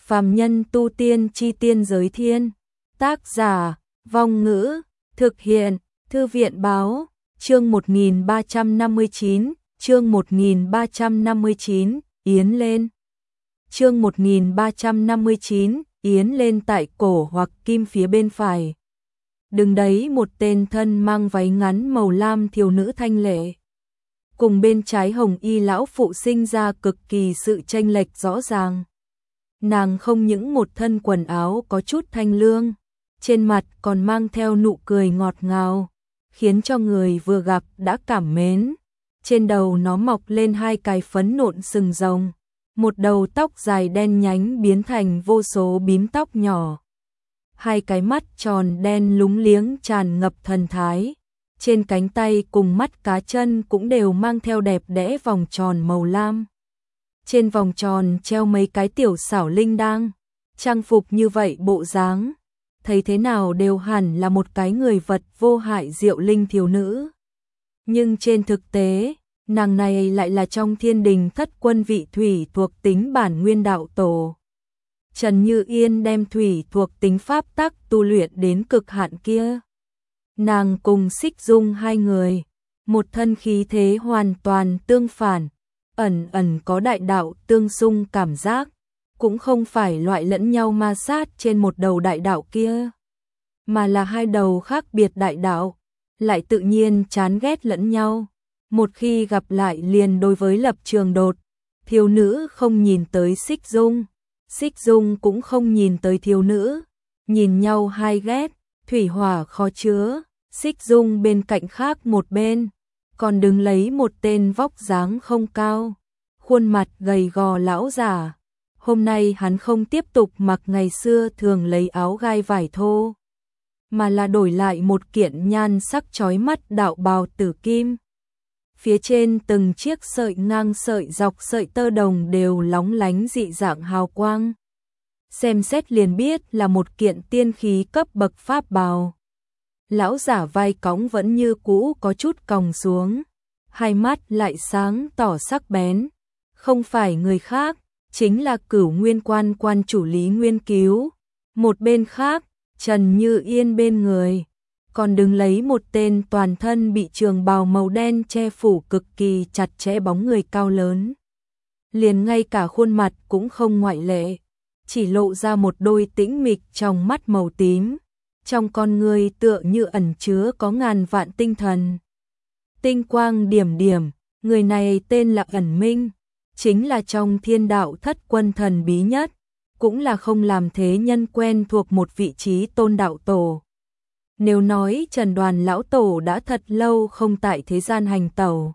Phàm nhân tu tiên chi tiên giới thiên. Tác giả, Vong Ngữ, thực hiện, Thư viện Báo, chương 1359, chương 1359, Yến lên. Chương 1359, Yến lên tại cổ hoặc kim phía bên phải. Đứng đấy một tên thân mang váy ngắn màu lam thiếu nữ thanh lệ. Cùng bên trái hồng y lão phụ sinh ra cực kỳ sự chênh lệch rõ ràng. Nàng không những một thân quần áo có chút thanh lương, trên mặt còn mang theo nụ cười ngọt ngào, khiến cho người vừa gặp đã cảm mến. Trên đầu nó mọc lên hai cái phấn nộn sừng rồng, một đầu tóc dài đen nhánh biến thành vô số bím tóc nhỏ. Hai cái mắt tròn đen lúng liếng tràn ngập thần thái. Trên cánh tay cùng mắt cá chân cũng đều mang theo đẹp đẽ vòng tròn màu lam. Trên vòng tròn treo mấy cái tiểu xảo linh đang, trang phục như vậy bộ dáng, thấy thế nào đều hẳn là một cái người vật vô hại diệu linh thiếu nữ. Nhưng trên thực tế, nàng này lại là trong Thiên Đình Thất Quân vị thủy thuộc tính bản nguyên đạo tổ. Trần Như Yên đem thủy thuộc tính pháp tắc tu luyện đến cực hạn kia. Nàng cùng Xích Dung hai người, một thân khí thế hoàn toàn tương phản, ẩn ẩn có đại đạo tương xung cảm giác, cũng không phải loại lẫn nhau ma sát trên một đầu đại đạo kia, mà là hai đầu khác biệt đại đạo, lại tự nhiên chán ghét lẫn nhau. Một khi gặp lại liền đối với lập trường đột, thiếu nữ không nhìn tới Xích Dung, Xích Dung cũng không nhìn tới thiếu nữ, nhìn nhau hai ghét, thủy hỏa khó chứa. Xích Dung bên cạnh khác một bên, còn đứng lấy một tên vóc dáng không cao, khuôn mặt gầy gò lão già. Hôm nay hắn không tiếp tục mặc ngày xưa thường lấy áo gai vải thô, mà là đổi lại một kiện nhan sắc chói mắt đạo bào tử kim. Phía trên từng chiếc sợi ngang sợi dọc sợi tơ đồng đều lóng lánh dị dạng hào quang. Xem xét liền biết là một kiện tiên khí cấp bậc pháp bào. Lão giả vai cõng vẫn như cũ có chút còng xuống, hai mắt lại sáng tỏ sắc bén, không phải người khác, chính là Cửu Nguyên Quan quan chủ Lý Nguyên Cứu. Một bên khác, Trần Như Yên bên người, còn đứng lấy một tên toàn thân bị trường bào màu đen che phủ cực kỳ chặt chẽ bóng người cao lớn. Liền ngay cả khuôn mặt cũng không ngoại lệ, chỉ lộ ra một đôi tĩnh mịch trong mắt màu tím. Trong con người tựa như ẩn chứa có ngàn vạn tinh thần. Tinh quang điểm điểm, người này tên là Ẩn Minh, chính là trong Thiên Đạo Thất Quân thần bí nhất, cũng là không làm thế nhân quen thuộc một vị trí tôn đạo tổ. Nếu nói Trần Đoàn lão tổ đã thật lâu không tại thế gian hành tẩu,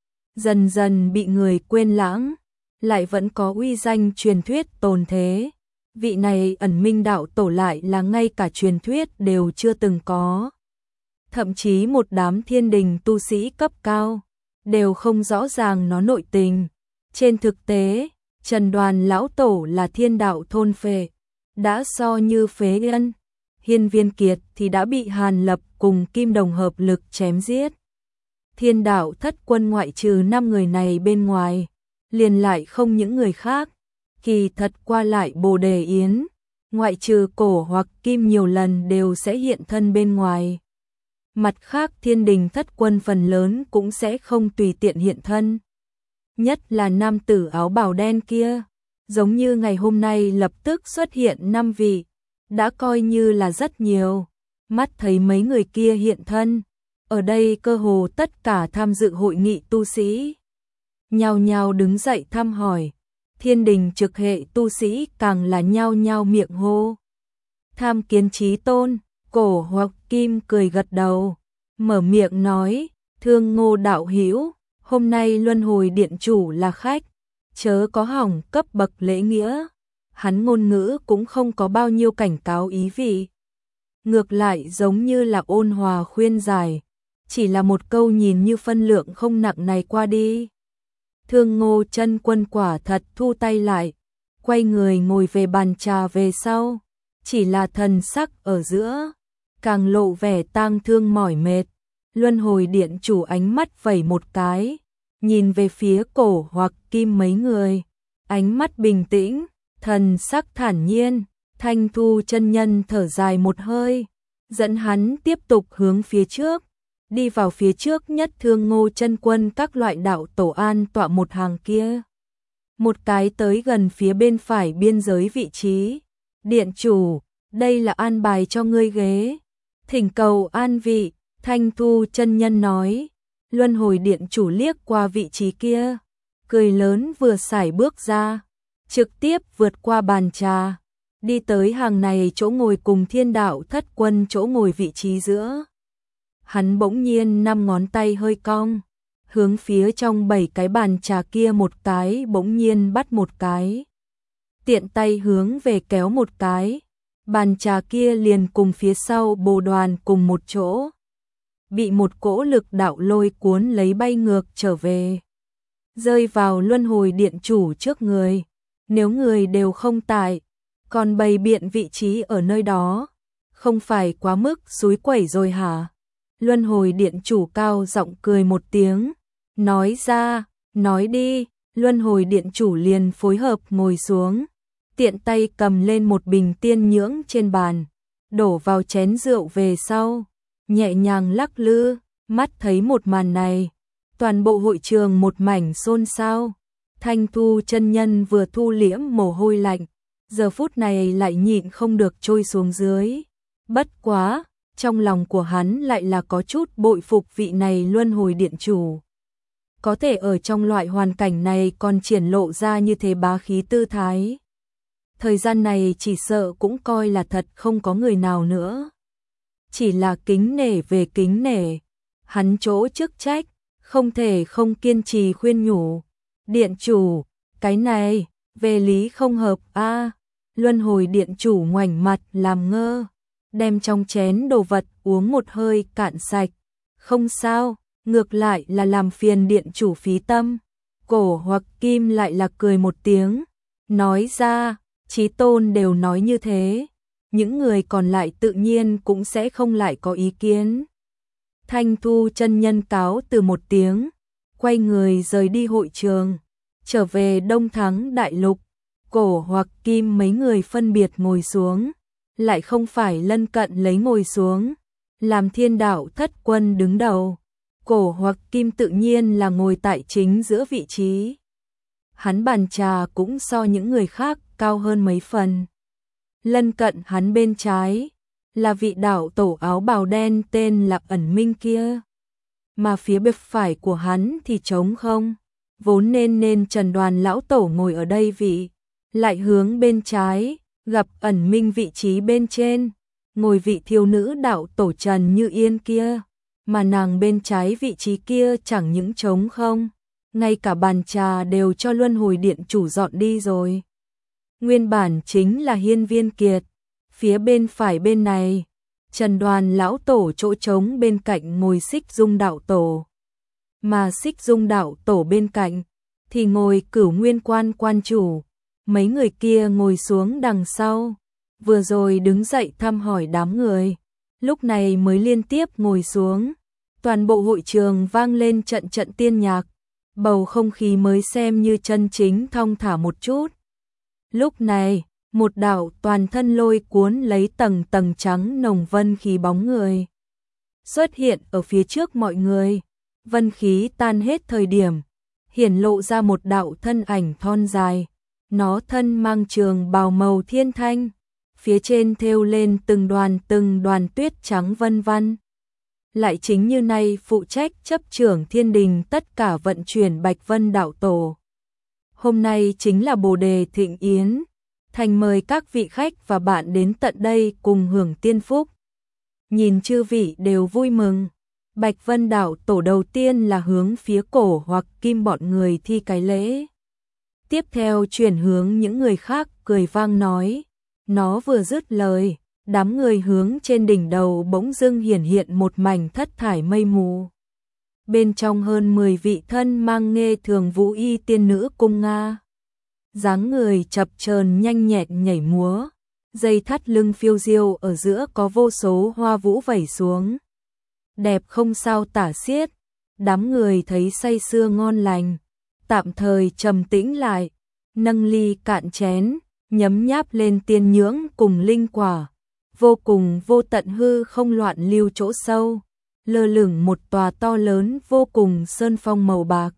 dần dần bị người quên lãng, lại vẫn có uy danh truyền thuyết tồn thế. Vị này Ẩn Minh đạo tổ lại là ngay cả truyền thuyết đều chưa từng có. Thậm chí một đám thiên đình tu sĩ cấp cao đều không rõ ràng nó nội tình. Trên thực tế, Trần Đoàn lão tổ là thiên đạo thôn phệ, đã so như phế ân. Hiên Viên Kiệt thì đã bị Hàn Lập cùng Kim Đồng hợp lực chém giết. Thiên đạo Thất Quân ngoại trừ 5 người này bên ngoài, liền lại không những người khác. Kỳ thật qua lại Bồ Đề Yến, ngoại trừ Cổ hoặc Kim nhiều lần đều sẽ hiện thân bên ngoài. Mặt khác Thiên Đình Thất Quân phần lớn cũng sẽ không tùy tiện hiện thân. Nhất là nam tử áo bào đen kia, giống như ngày hôm nay lập tức xuất hiện 5 vị, đã coi như là rất nhiều. Mắt thấy mấy người kia hiện thân, ở đây cơ hồ tất cả tham dự hội nghị tu sĩ nhao nhao đứng dậy thăm hỏi. Thiên đình trực hệ tu sĩ càng là nhao nhao miệng hô. Tham kiến Chí Tôn. Cổ hoặc Kim cười gật đầu, mở miệng nói, Thương Ngô đạo hữu, hôm nay Luân Hồi Điện chủ là khách, chớ có hỏng cấp bậc lễ nghĩa. Hắn ngôn ngữ cũng không có bao nhiêu cảnh cáo ý vị, ngược lại giống như là ôn hòa khuyên giải, chỉ là một câu nhìn như phân lượng không nặng này qua đi. Thương Ngô chân quân quả thật thu tay lại, quay người ngồi về bàn trà về sau, chỉ là thần sắc ở giữa càng lộ vẻ tang thương mỏi mệt. Luân Hồi Điện chủ ánh mắt vẩy một cái, nhìn về phía Cổ hoặc Kim mấy người, ánh mắt bình tĩnh, Thần sắc thản nhiên, Thanh Thu chân nhân thở dài một hơi, dẫn hắn tiếp tục hướng phía trước, đi vào phía trước nhất Thương Ngô chân quân các loại đạo tổ an tọa một hàng kia. Một cái tới gần phía bên phải biên giới vị trí. Điện chủ, đây là an bài cho ngươi ghế. Thỉnh cầu an vị, Thanh Thu chân nhân nói. Luân hồi điện chủ liếc qua vị trí kia, cười lớn vừa sải bước ra, trực tiếp vượt qua bàn trà, đi tới hàng này chỗ ngồi cùng Thiên Đạo Thất Quân chỗ ngồi vị trí giữa. Hắn bỗng nhiên 5 ngón tay hơi cong, hướng phía trong 7 cái bàn trà kia một cái bỗng nhiên bắt một cái. Tiện tay hướng về kéo một cái, bàn trà kia liền cùng phía sau bồ đoàn cùng một chỗ. Bị một cỗ lực đạo lôi cuốn lấy bay ngược trở về. Rơi vào luân hồi điện chủ trước người. Nếu người đều không tại, còn bày biện vị trí ở nơi đó, không phải quá mức xúi quẩy rồi hả? Luân hồi điện chủ cao giọng cười một tiếng, nói ra, nói đi. Luân hồi điện chủ liền phối hợp ngồi xuống, tiện tay cầm lên một bình tiên nhưỡng trên bàn, đổ vào chén rượu về sau, nhẹ nhàng lắc lư. Mắt thấy một màn này, toàn bộ hội trường một mảnh xôn xao. Thanh Thu chân nhân vừa thu liễm mồ hôi lạnh, giờ phút này lại nhịn không được trôi xuống dưới. Bất quá, trong lòng của hắn lại là có chút bội phục vị này luân hồi điện chủ. Có thể ở trong loại hoàn cảnh này còn triển lộ ra như thế bá khí tư thái. Thời gian này chỉ sợ cũng coi là thật không có người nào nữa. Chỉ là kính nể về kính nể, hắn chỗ chức trách, không thể không kiên trì khuyên nhủ. Điện chủ, cái này, về lý không hợp a. Luân hồi điện chủ ngoảnh mặt làm ngơ, đem trong chén đồ vật uống một hơi cạn sạch. Không sao, ngược lại là làm phiền điện chủ phí tâm. Cổ Hoặc Kim lại là cười một tiếng, nói ra, Chí Tôn đều nói như thế, những người còn lại tự nhiên cũng sẽ không lại có ý kiến. Thanh Thu chân nhân cáo từ một tiếng, quay người rời đi hội trường, trở về Đông Thắng Đại Lục. Cổ Hoặc Kim mấy người phân biệt ngồi xuống, lại không phải lân cận lấy ngồi xuống, làm Thiên Đạo Thất Quân đứng đầu. Cổ Hoặc Kim tự nhiên là ngồi tại chính giữa vị trí. Hắn bàn trà cũng so những người khác cao hơn mấy phần. Lân cận hắn bên trái là vị đạo tổ áo bào đen tên là Ẩn Minh kia, mà phía bên phải của hắn thì trống không. Vốn nên Trần Đoàn lão tổ ngồi ở đây vị, lại hướng bên trái, gặp Ẩn Minh vị trí bên trên, ngồi vị thiếu nữ đạo tổ Trần Như Yên kia, mà nàng bên trái vị trí kia chẳng những trống không, ngay cả bàn trà đều cho luân hồi điện chủ dọn đi rồi. Nguyên bản chính là Hiên Viên Kiệt, phía bên phải bên này, Trần Đoàn lão tổ chỗ trống bên cạnh ngồi Xích Dung đạo tổ, mà Xích Dung đạo tổ bên cạnh thì ngồi Cửu Nguyên quan quan chủ. Mấy người kia ngồi xuống đằng sau, vừa rồi đứng dậy thăm hỏi đám người, lúc này mới liên tiếp ngồi xuống. Toàn bộ hội trường vang lên trận trận tiên nhạc, bầu không khí mới xem như chân chính thong thả một chút. Lúc này, một đạo toàn thân lôi cuốn lấy tầng tầng trắng nồng vân khí bóng người xuất hiện ở phía trước mọi người. Vân khí tan hết thời điểm, hiển lộ ra một đạo thân ảnh thon dài. Nó thân mang trường bào màu thiên thanh, phía trên thêu lên từng đoàn tuyết trắng vân vân. Lại chính như nay phụ trách chấp trưởng thiên đình tất cả vận chuyển Bạch Vân đạo tổ. Hôm nay chính là Bồ Đề Thịnh Yến, thành mời các vị khách và bạn đến tận đây cùng hưởng tiên phúc. Nhìn chư vị đều vui mừng, Bạch Vân đạo tổ đầu tiên là hướng phía Cổ Hoặc Kim bọn người thi cái lễ. Tiếp theo chuyển hướng những người khác cười vang nói. Nó vừa dứt lời, đám người hướng trên đỉnh đầu bỗng dưng hiển hiện một mảnh thất thải mây mù. Bên trong hơn 10 vị thân mang nghê thường vũ y tiên nữ cung Nga. Dáng người chập chờn nhanh nhẹn nhảy múa, dây thắt lưng phiêu diêu ở giữa có vô số hoa vũ vẩy xuống. Đẹp không sao tả xiết, đám người thấy say sưa ngon lành, tạm thời trầm tĩnh lại, nâng ly cạn chén, nhấm nháp lên tiên nhưỡng cùng linh quả, vô cùng vô tận hư không loạn lưu chỗ sâu, lơ lửng một tòa to lớn vô cùng sơn phong màu bạc.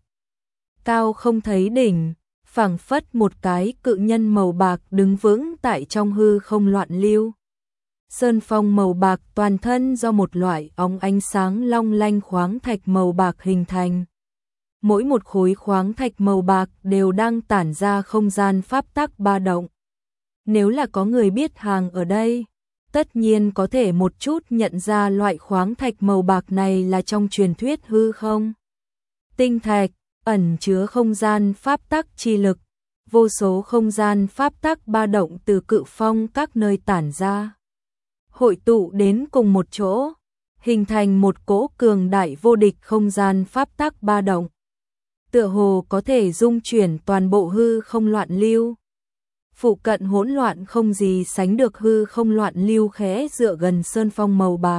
Cao không thấy đỉnh, phảng phất một cái cự nhân màu bạc đứng vững tại trong hư không loạn lưu. Sơn phong màu bạc toàn thân do một loại óng ánh sáng long lanh khoáng thạch màu bạc hình thành. Mỗi một khối khoáng thạch màu bạc đều đang tản ra không gian pháp tắc ba động. Nếu là có người biết hàng ở đây, tất nhiên có thể một chút nhận ra loại khoáng thạch màu bạc này là trong truyền thuyết hư không. Tinh thạch, ẩn chứa không gian pháp tắc chi lực, vô số không gian pháp tắc ba động từ cự phong các nơi tản ra, hội tụ đến cùng một chỗ, hình thành một cỗ cường đại vô địch không gian pháp tắc ba động. Tựa hồ có thể dung chuyển toàn bộ hư không loạn lưu. Phụ cận hỗn loạn không gì sánh được hư không loạn lưu khẽ dựa gần sơn phong màu bạc.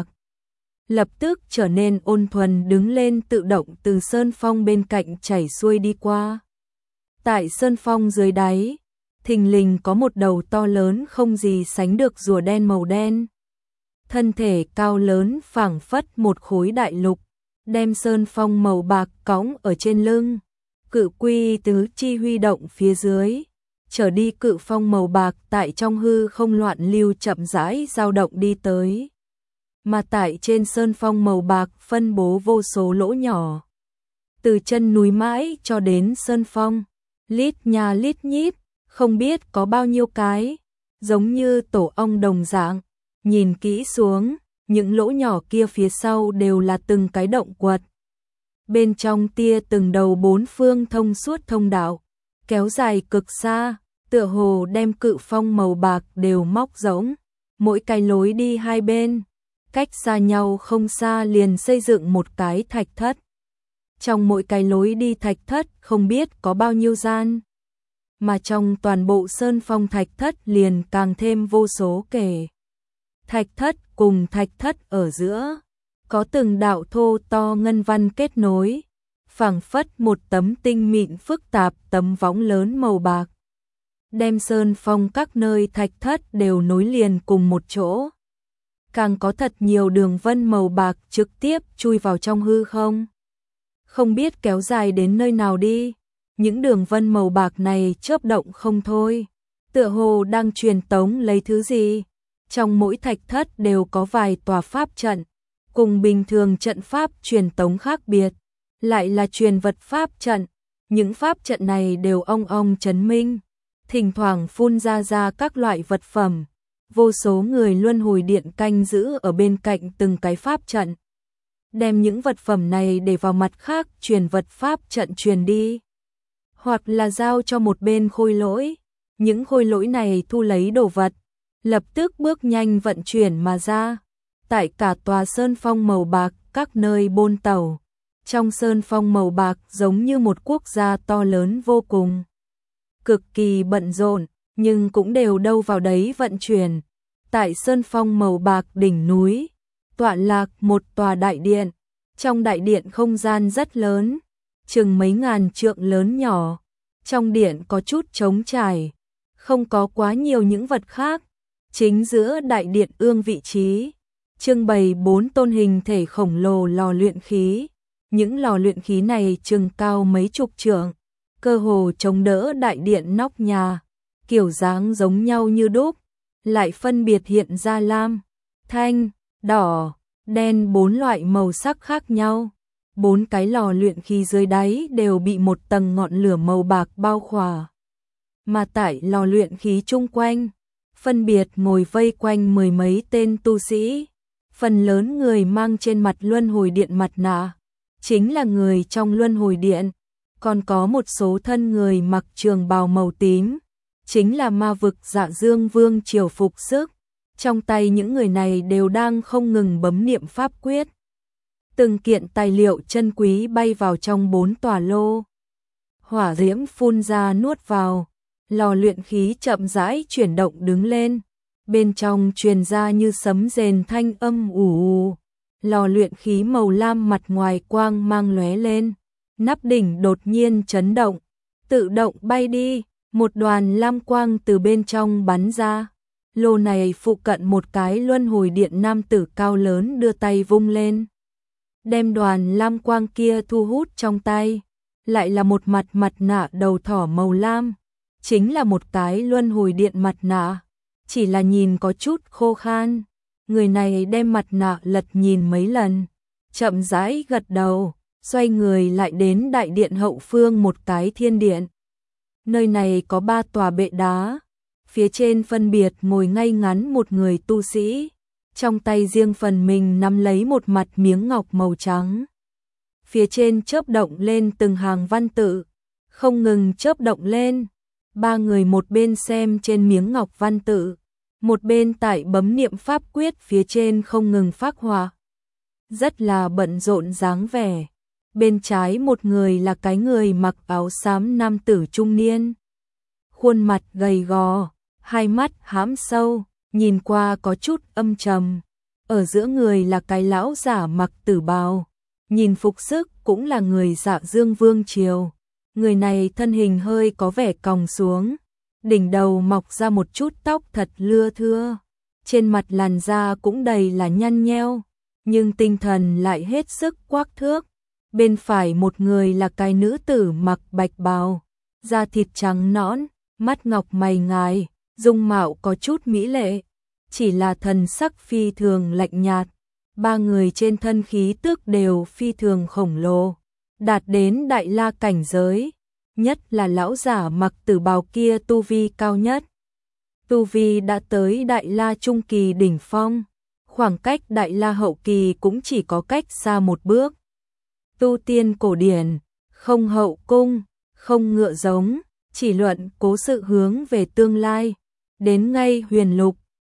Lập tức trở nên ôn thuần đứng lên tự động từ sơn phong bên cạnh chảy xuôi đi qua. Tại sơn phong dưới đáy, thình lình có một đầu to lớn không gì sánh được rùa đen màu đen. Thân thể cao lớn phảng phất một khối đại lục, đem sơn phong màu bạc cõng ở trên lưng. Cự quy tứ chi huy động phía dưới, trở đi cự phong màu bạc tại trong hư không loạn lưu chậm rãi dao động đi tới. Mà tại trên sơn phong màu bạc phân bố vô số lỗ nhỏ. Từ chân núi mãi cho đến sơn phong, lít nha lít nhít, không biết có bao nhiêu cái, giống như tổ ong đồng dạng. Nhìn kỹ xuống, những lỗ nhỏ kia phía sau đều là từng cái động quật. Bên trong tia từng đầu bốn phương thông suốt thông đạo, kéo dài cực xa, tựa hồ đem cự phong màu bạc đều móc rỗng. Mỗi cái lối đi hai bên, cách xa nhau không xa liền xây dựng một cái thạch thất. Trong mỗi cái lối đi thạch thất không biết có bao nhiêu gian. Mà trong toàn bộ sơn phong thạch thất liền càng thêm vô số kể. Thạch thất cùng thạch thất ở giữa, có từng đạo thô to ngân văn kết nối, phảng phất một tấm tinh mịn phức tạp tấm võng lớn màu bạc. Đem sơn phong các nơi thạch thất đều nối liền cùng một chỗ. Càng có thật nhiều đường vân màu bạc trực tiếp chui vào trong hư không. Không biết kéo dài đến nơi nào đi, những đường vân màu bạc này chớp động không thôi, tựa hồ đang truyền tống lấy thứ gì. Trong mỗi thạch thất đều có vài tòa pháp trận, cùng bình thường trận pháp truyền tống khác biệt, lại là truyền vật pháp trận. Những pháp trận này đều ong ong chấn minh, thỉnh thoảng phun ra các loại vật phẩm. Vô số người luân hồi điện canh giữ ở bên cạnh từng cái pháp trận, đem những vật phẩm này để vào mặt khác truyền vật pháp trận truyền đi, hoặc là giao cho một bên khôi lỗi. Những khôi lỗi này thu lấy đồ vật, lập tức bước nhanh vận chuyển mà ra. Tại cả tòa sơn phong màu bạc các nơi bôn tàu, trong sơn phong màu bạc giống như một quốc gia to lớn vô cùng, cực kỳ bận rộn, nhưng cũng đều đâu vào đấy vận chuyển. Tại sơn phong màu bạc đỉnh núi, tọa lạc một tòa đại điện. Trong đại điện không gian rất lớn, chừng mấy ngàn trượng lớn nhỏ. Trong điện có chút trống trải, không có quá nhiều những vật khác. Chính giữa đại điện ương vị trí, trưng bày 4 tôn hình thể khổng lồ lò luyện khí. Những lò luyện khí này chừng cao mấy chục trượng, cơ hồ chống đỡ đại điện nóc nhà, kiểu dáng giống nhau như đúc, lại phân biệt hiện ra lam, thanh, đỏ, đen 4 loại màu sắc khác nhau. 4 cái lò luyện khí dưới đáy đều bị một tầng ngọn lửa màu bạc bao khỏa. Mà tại lò luyện khí chung quanh, phân biệt ngồi vây quanh mười mấy tên tu sĩ, phần lớn người mang trên mặt luân hồi điện mặt nạ, chính là người trong luân hồi điện, còn có một số thân người mặc trường bào màu tím, chính là ma vực Dạ Dương Vương triều phục sức. Trong tay những người này đều đang không ngừng bấm niệm pháp quyết. Từng kiện tài liệu chân quý bay vào trong 4 tòa lô. Hỏa diễm phun ra nuốt vào, lò luyện khí chậm rãi chuyển động đứng lên. Bên trong truyền ra như sấm rền thanh âm ù ù. Lò luyện khí màu lam mặt ngoài quang mang lóe lên, nắp đỉnh đột nhiên chấn động, tự động bay đi. Một đoàn lam quang từ bên trong bắn ra. Lô này phụ cận một cái luân hồi điện nam tử cao lớn đưa tay vung lên. Đem đoàn lam quang kia thu hút trong tay. Lại là một mặt nạ đầu thỏ màu lam. Chính là một cái luân hồi điện mặt nạ. Chỉ là nhìn có chút khô khan. Người này đem mặt nạ lật nhìn mấy lần. Chậm rãi gật đầu. Xoay người lại đến đại điện hậu phương một cái thiên điện. Nơi này có 3 tòa bệ đá. Phía trên phân biệt ngồi ngay ngắn một người tu sĩ. Trong tay riêng phần mình nắm lấy một mặt miếng ngọc màu trắng. Phía trên chớp động lên từng hàng văn tự. Không ngừng chớp động lên. 3 người một bên xem trên miếng ngọc văn tự. Một bên tại bấm niệm pháp quyết phía trên không ngừng phác họa. Rất là bận rộn dáng vẻ. Bên trái một người là cái người mặc áo xám nam tử trung niên. Khuôn mặt gầy gò, hai mắt hãm sâu, nhìn qua có chút âm trầm. Ở giữa người là cái lão giả mặc tử bào. Nhìn phục sức cũng là người Dạ Dương vương triều. Người này thân hình hơi có vẻ còng xuống. Đỉnh đầu mọc ra một chút tóc thật lưa thưa. Trên mặt làn da cũng đầy là nhăn nheo. Nhưng tinh thần lại hết sức quắc thước. Bên phải một người là cái nữ tử mặc bạch bào. Da thịt trắng nõn, mắt ngọc mày ngài, dung mạo có chút mỹ lệ. Chỉ là thần sắc phi thường lạnh nhạt. 3 người trên thân khí tước đều phi thường khổng lồ. Đạt đến đại la cảnh giới. Nhất là lão giả mặc tử bào kia tu vi cao nhất. Tu vi đã tới đại la trung kỳ đỉnh phong. Khoảng cách đại la hậu kỳ cũng chỉ có cách xa một bước. Tu tiên cổ điển, không hậu cung, không ngựa giống, chỉ luận cố sự hướng về tương lai. Đến ngay huyền lục,